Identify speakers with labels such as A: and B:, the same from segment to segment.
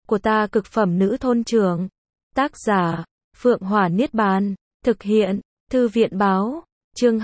A: của ta cực phẩm nữ thôn trưởng. Tác giả, Phượng Hỏa Niết Bàn. Thực hiện, Thư viện báo. Chương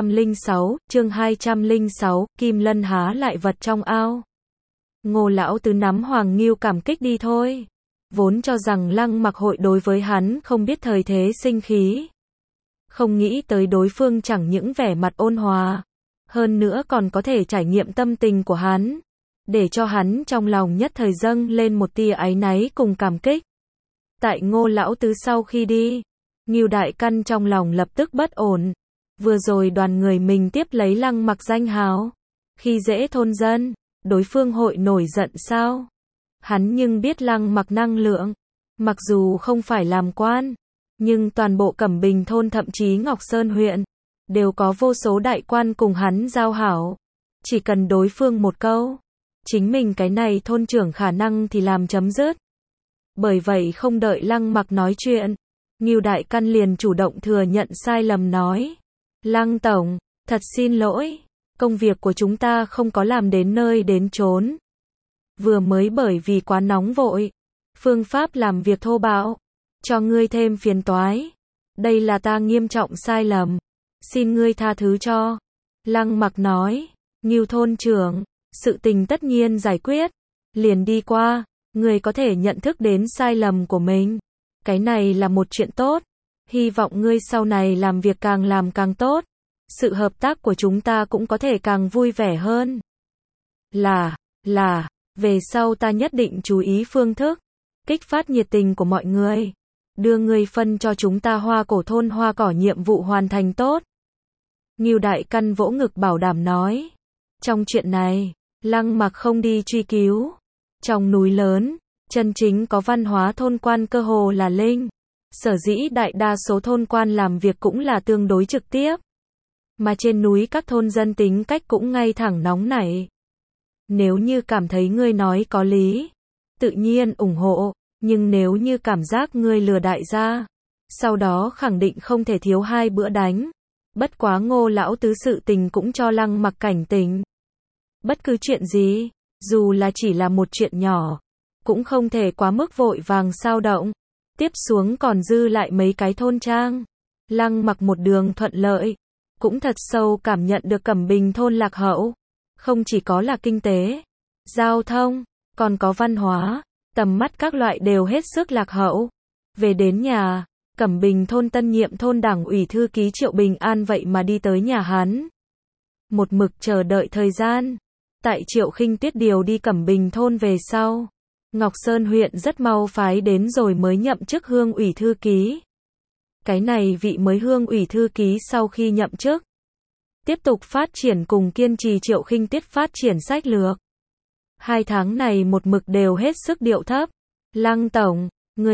A: 206, Kim Lân há lại vật trong ao. Ngô lão tứ nắm Hoàng Ngưu cảm kích đi thôi. Vốn cho rằng Lăng Mặc hội đối với hắn không biết thời thế sinh khí. Không nghĩ tới đối phương chẳng những vẻ mặt ôn hòa, hơn nữa còn có thể trải nghiệm tâm tình của hắn, để cho hắn trong lòng nhất thời dâng lên một tia áy náy cùng cảm kích. Tại Ngô lão tứ sau khi đi, Ngưu đại căn trong lòng lập tức bất ổn. Vừa rồi đoàn người mình tiếp lấy Lăng Mặc danh hào, khi dễ thôn dân, đối phương hội nổi giận sao? Hắn nhưng biết Lăng Mặc năng lượng, mặc dù không phải làm quan, nhưng toàn bộ Cẩm Bình thôn thậm chí Ngọc Sơn huyện, đều có vô số đại quan cùng hắn giao hảo. Chỉ cần đối phương một câu, chính mình cái này thôn trưởng khả năng thì làm chấm dứt. Bởi vậy không đợi Lăng Mặc nói chuyện, Ngưu đại căn liền chủ động thừa nhận sai lầm nói. Lăng tổng, thật xin lỗi, công việc của chúng ta không có làm đến nơi đến chốn. Vừa mới bởi vì quá nóng vội, phương pháp làm việc thô bạo, cho ngươi thêm phiền toái. Đây là ta nghiêm trọng sai lầm, xin ngươi tha thứ cho. Lăng Mặc nói, Ngưu thôn trưởng, sự tình tất nhiên giải quyết, liền đi qua, ngươi có thể nhận thức đến sai lầm của mình. Cái này là một chuyện tốt, hy vọng ngươi sau này làm việc càng làm càng tốt, sự hợp tác của chúng ta cũng có thể càng vui vẻ hơn. Về sau ta nhất định chú ý phương thức, kích phát nhiệt tình của mọi người, đưa ngươi phân cho chúng ta Hoa Cổ thôn hoa cỏ nhiệm vụ hoàn thành tốt. Ngưu đại căn vỗ ngực bảo đảm nói. Trong chuyện này, Lăng Mặc không đi truy cứu. Trong núi lớn, chân chính có văn hóa thôn quan cơ hồ là linh. Sở dĩ đại đa số thôn quan làm việc cũng là tương đối trực tiếp. Mà trên núi các thôn dân tính cách cũng ngay thẳng nóng nảy. Nếu như cảm thấy ngươi nói có lý, tự nhiên ủng hộ, nhưng nếu như cảm giác ngươi lừa đại gia, sau đó khẳng định không thể thiếu 2 bữa đánh. Bất quá Ngô lão tứ sự tình cũng cho Lăng Mặc cảnh tỉnh. Bất cứ chuyện gì, dù là chỉ là một chuyện nhỏ, cũng không thể quá mức vội vàng xao động. Tiếp xuống còn dư lại mấy cái thôn trang. Lăng Mặc một đường thuận lợi, cũng thật sâu cảm nhận được Cẩm Bình thôn lạc hậu. Không chỉ có là kinh tế, giao thông, còn có văn hóa, tầm mắt các loại đều hết sức lạc hậu. Về đến nhà, Cẩm Bình thôn tân nhiệm thôn đảng ủy thư ký Triệu Bình An vậy mà đi tới nhà hắn. Một mực chờ đợi thời gian. Tại Triệu Khinh Tuyết điều đi Cẩm Bình thôn về sau, Ngọc Sơn huyện rất mau phái đến rồi mới nhậm chức hương ủy thư ký. Cái này vị mới hương ủy thư ký sau khi nhậm chức, tiếp tục phát triển cùng kiên trì Triệu Khinh Tuyết phát triển sách lược. 2 tháng này một mực đều hết sức điệu thấp. Lăng tổng,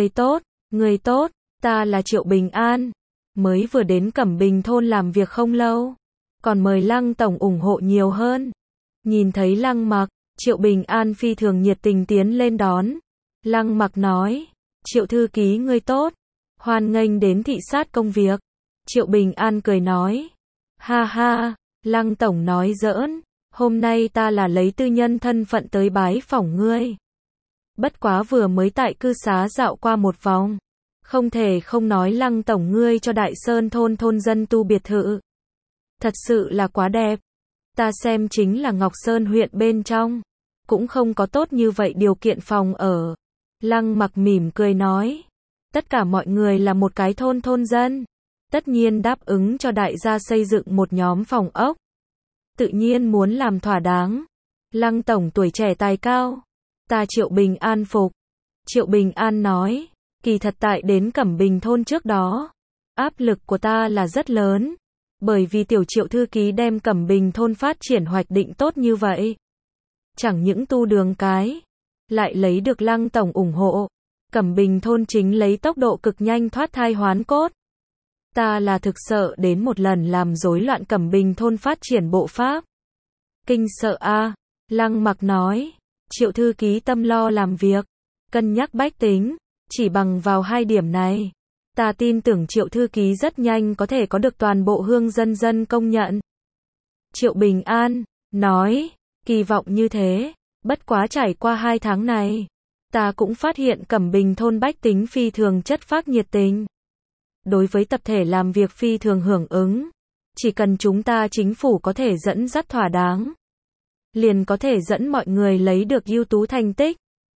A: người tốt, ta là Triệu Bình An, mới vừa đến Cẩm Bình thôn làm việc không lâu, còn mời Lăng tổng ủng hộ nhiều hơn. Nhìn thấy Lăng Mặc, Triệu Bình An phi thường nhiệt tình tiến lên đón. Lăng Mặc nói, Triệu thư ký ngươi tốt, hoan nghênh đến thị sát công việc. Triệu Bình An cười nói, ha ha, Lăng tổng nói giỡn, hôm nay ta là lấy tư nhân thân phận tới bái phỏng ngươi. Bất quá vừa mới tại cư xá dạo qua một vòng, không thể không nói Lăng tổng ngươi cho Đại Sơn thôn thôn dân tu biệt thự. Thật sự là quá đẹp. Ta xem chính là Ngọc Sơn huyện bên trong, cũng không có tốt như vậy điều kiện phòng ở. Lăng Mặc mỉm cười nói, tất cả mọi người là một cái thôn dân, tất nhiên đáp ứng cho đại gia xây dựng một nhóm phòng ốc. Tự nhiên muốn làm thỏa đáng. Lăng tổng tuổi trẻ tài cao, ta Triệu Bình An phục. Triệu Bình An nói, kỳ thật tại đến Cẩm Bình thôn trước đó, áp lực của ta là rất lớn. Bởi vì tiểu Triệu thư ký đem Cẩm Bình thôn phát triển hoạch định tốt như vậy. Chẳng những tu đường cái, lại lấy được Lăng tổng ủng hộ. Cẩm Bình thôn chính lấy tốc độ cực nhanh thoát thai hoán cốt. Ta là thực sợ đến một lần làm rối loạn Cẩm Bình thôn phát triển bộ pháp. Kinh sợ a. Lăng Mặc nói, Triệu thư ký tâm lo làm việc, cân nhắc bách tính, chỉ bằng vào 2 điểm này, ta tin tưởng Triệu thư ký rất nhanh có thể có được toàn bộ hương dân công nhận. Triệu Bình An nói, kỳ vọng như thế, bất quá trải qua 2 tháng này, Ta cũng phát hiện Cẩm Bình thôn bách tính phi thường chất phác nhiệt tình. Đối với tập thể làm việc phi thường hưởng ứng. Chỉ cần chúng ta chính phủ có thể dẫn dắt thỏa đáng, liền có thể dẫn mọi người lấy được ưu tú thành tích.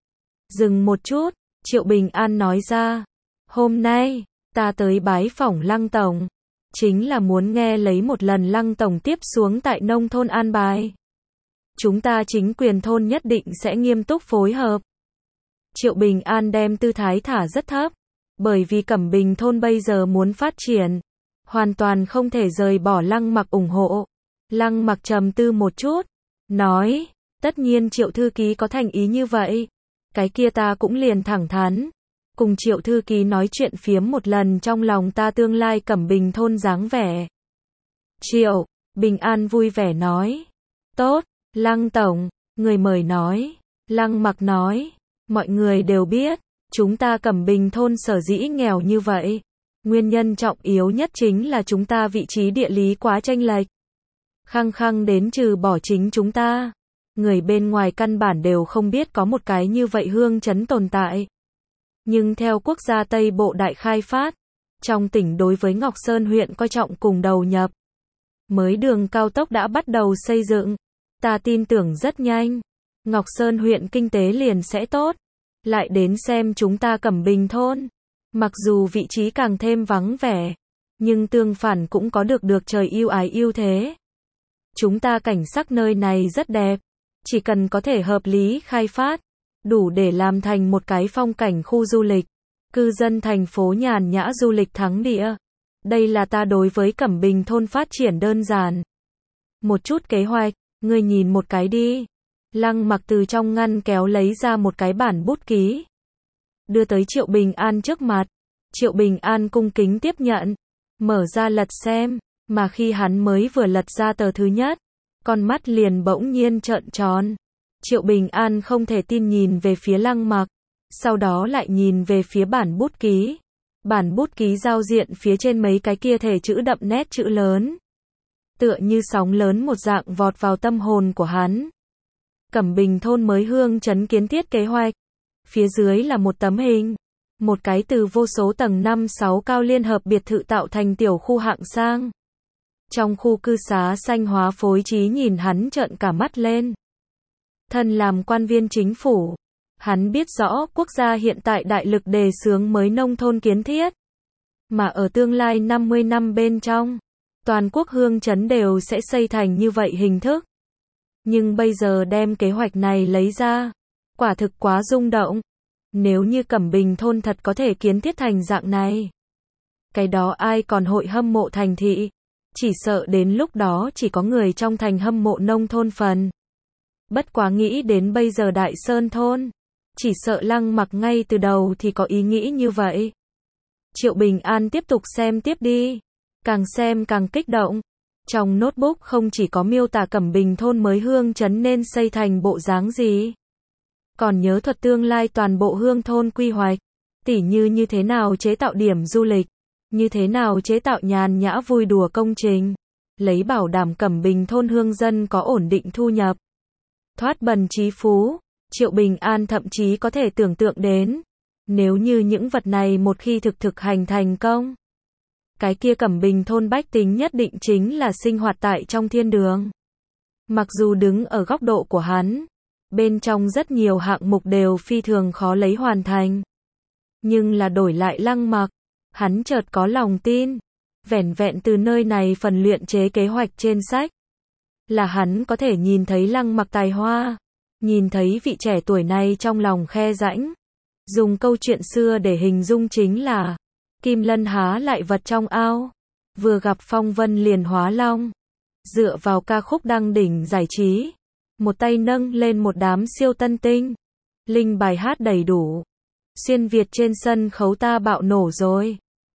A: Dừng một chút, Triệu Bình An nói ra. Hôm nay, ta tới bái phỏng Lăng Tổng. Chính là muốn nghe lấy một lần Lăng Tổng tiếp xuống tại nông thôn an bài. Chúng ta chính quyền thôn nhất định sẽ nghiêm túc phối hợp. Triệu Bình An đem tư thái thả rất thấp. Bởi vì Cẩm Bình thôn bây giờ muốn phát triển. Hoàn toàn không thể rời bỏ Lăng Mặc ủng hộ. Lăng Mặc trầm tư một chút. Nói, tất nhiên Triệu thư ký có thành ý như vậy. Cái kia ta cũng liền thẳng thắn. Cùng Triệu thư ký nói chuyện phiếm một lần trong lòng ta tương lai Cẩm Bình thôn dáng vẻ. Triệu Bình An vui vẻ nói. Tốt, Lăng Tổng, người mời nói. Lăng Mặc nói. Mọi người đều biết, chúng ta Cẩm Bình thôn sở dĩ nghèo như vậy. Nguyên nhân trọng yếu nhất chính là chúng ta vị trí địa lý quá chênh lệch. Khăng khăng đến trừ bỏ chính chúng ta. Người bên ngoài căn bản đều không biết có một cái như vậy hương trấn tồn tại. Nhưng theo quốc gia Tây Bộ đại khai phát, trong tỉnh đối với Ngọc Sơn huyện coi trọng cùng đầu nhập. Mới đường cao tốc đã bắt đầu xây dựng. Ta tin tưởng rất nhanh. Ngọc Sơn huyện kinh tế liền sẽ tốt. Lại đến xem chúng ta Cẩm Bình thôn. Mặc dù vị trí càng thêm vắng vẻ, nhưng tương phản cũng có được trời ưu ái ưu thế. Chúng ta cảnh sắc nơi này rất đẹp. Chỉ cần có thể hợp lý khai phát, đủ để làm thành một cái phong cảnh khu du lịch. Cư dân thành phố nhàn nhã du lịch thắng địa. Đây là ta đối với Cẩm Bình thôn phát triển đơn giản. Một chút kế hoạch, ngươi nhìn một cái đi. Lăng Mặc từ trong ngăn kéo lấy ra một cái bản bút ký. Đưa tới Triệu Bình An trước mặt. Triệu Bình An cung kính tiếp nhận. Mở ra lật xem. Mà khi hắn mới vừa lật ra tờ thứ nhất, con mắt liền bỗng nhiên trợn tròn. Triệu Bình An không thể tin nhìn về phía Lăng Mặc. Sau đó lại nhìn về phía bản bút ký. Bản bút ký giao diện phía trên mấy cái kia thể chữ đậm nét chữ lớn. Tựa như sóng lớn một dạng vọt vào tâm hồn của hắn. Cẩm Bình thôn mới hương trấn kiến thiết kế hoạch. Phía dưới là một tấm hình. Một cái từ vô số tầng 5-6 cao liên hợp biệt thự tạo thành tiểu khu hạng sang. Trong khu cư xá xanh hóa phối trí nhìn hắn trợn cả mắt lên. Thân làm quan viên chính phủ. Hắn biết rõ quốc gia hiện tại đại lực đề xướng mới nông thôn kiến thiết. Mà ở tương lai 50 năm bên trong, toàn quốc hương trấn đều sẽ xây thành như vậy hình thức. Nhưng bây giờ đem kế hoạch này lấy ra, quả thực quá rung động. Nếu như Cẩm Bình thôn thật có thể kiến thiết thành dạng này, cái đó ai còn hội hâm mộ thành thị. Chỉ sợ đến lúc đó chỉ có người trong thành hâm mộ nông thôn phần. Bất quá nghĩ đến bây giờ Đại Sơn thôn, chỉ sợ Lăng Mặc ngay từ đầu thì có ý nghĩ như vậy. Triệu Bình An tiếp tục xem tiếp đi. Càng xem càng kích động. Trong notebook không chỉ có miêu tả Cẩm Bình thôn mới hương trấn nên xây thành bộ dáng gì. Còn nhớ thuật tương lai toàn bộ hương thôn quy hoạch. Tỉ như thế nào chế tạo điểm du lịch. Như thế nào chế tạo nhàn nhã vui đùa công trình. Lấy bảo đảm Cẩm Bình thôn hương dân có ổn định thu nhập. Thoát bần trí phú. Triệu Bình An thậm chí có thể tưởng tượng đến. Nếu như những vật này một khi thực hành thành công. Cái kia Cẩm Bình thôn bách tính nhất định chính là sinh hoạt tại trong thiên đường. Mặc dù đứng ở góc độ của hắn, bên trong rất nhiều hạng mục đều phi thường khó lấy hoàn thành. Nhưng là đổi lại Lăng Mặc, hắn chợt có lòng tin. Vẻn vẹn từ nơi này phần luyện chế kế hoạch trên sách. Là hắn có thể nhìn thấy Lăng Mặc tài hoa. Nhìn thấy vị trẻ tuổi này trong lòng khe rãnh. Dùng câu chuyện xưa để hình dung chính là Kim Lân há lại vật trong ao. Vừa gặp phong vân liền hóa long. Dựa vào ca khúc đăng đỉnh giải trí. Một tay nâng lên một đám siêu tân tinh. Linh bài hát đầy đủ. Xuyên Việt trên sân khấu ta bạo nổ rồi.